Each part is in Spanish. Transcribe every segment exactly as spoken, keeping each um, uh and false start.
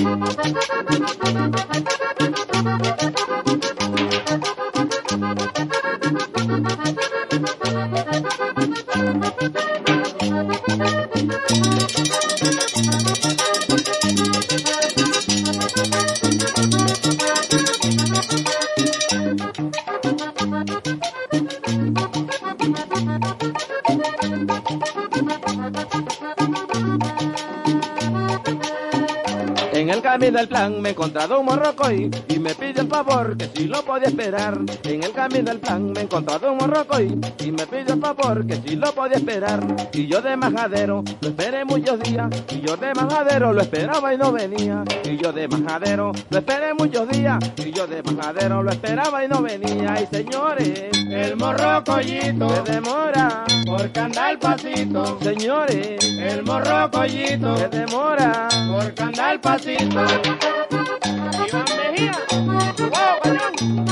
En el camino del plan me he encontrado un morrocoy y me pide el favor que si lo podía esperar. En el camino del plan me he encontrado un morrocoy y me pide el favor que si lo podía esperar. Y yo de majadero lo esperé muchos días, y yo de majadero lo esperaba y no venía. Y yo de majadero lo esperé muchos días, y yo de majadero lo esperaba y no venía. Y señores, el morrocoyito se demora porque anda al pasito. Señores, el morrocoyito se demora porque anda al pasito. Iván Mejía, wow, cañón.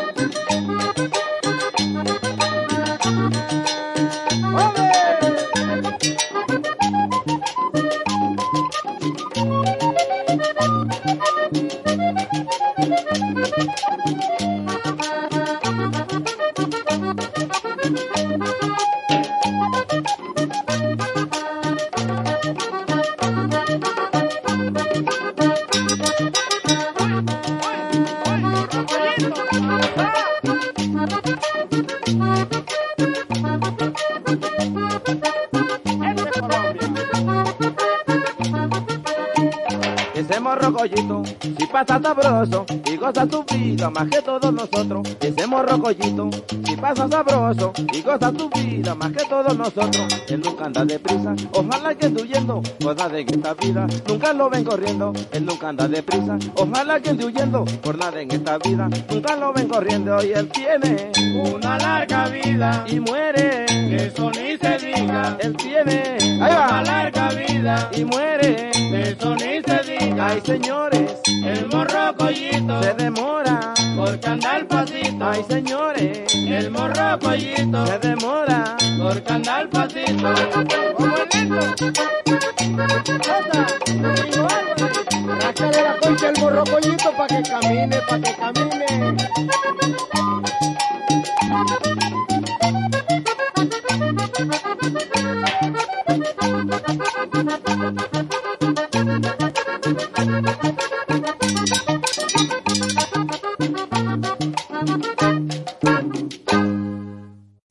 Ese morrocollito, si pasa sabroso y goza su vida más que todos nosotros. Ese morrocollito, si pasa sabroso y goza su vida más que todos nosotros. Él nunca anda deprisa, ojalá que ande huyendo, por nada en esta vida, nunca lo ven corriendo. Él nunca anda deprisa, ojalá que ande huyendo, por nada en esta vida, nunca lo ven corriendo. Y él tiene una larga vida y muere, eso ni se diga. Él tiene una larga vida y muere, eso ni se diga. Ay, señores, el morrocoyito se demora porque anda al pasito. Ay, señores, el morrocoyito se demora porque anda al pasito. ¡Como lento! Sácale la concha al morrocoyito pa' que camine, pa' que camine.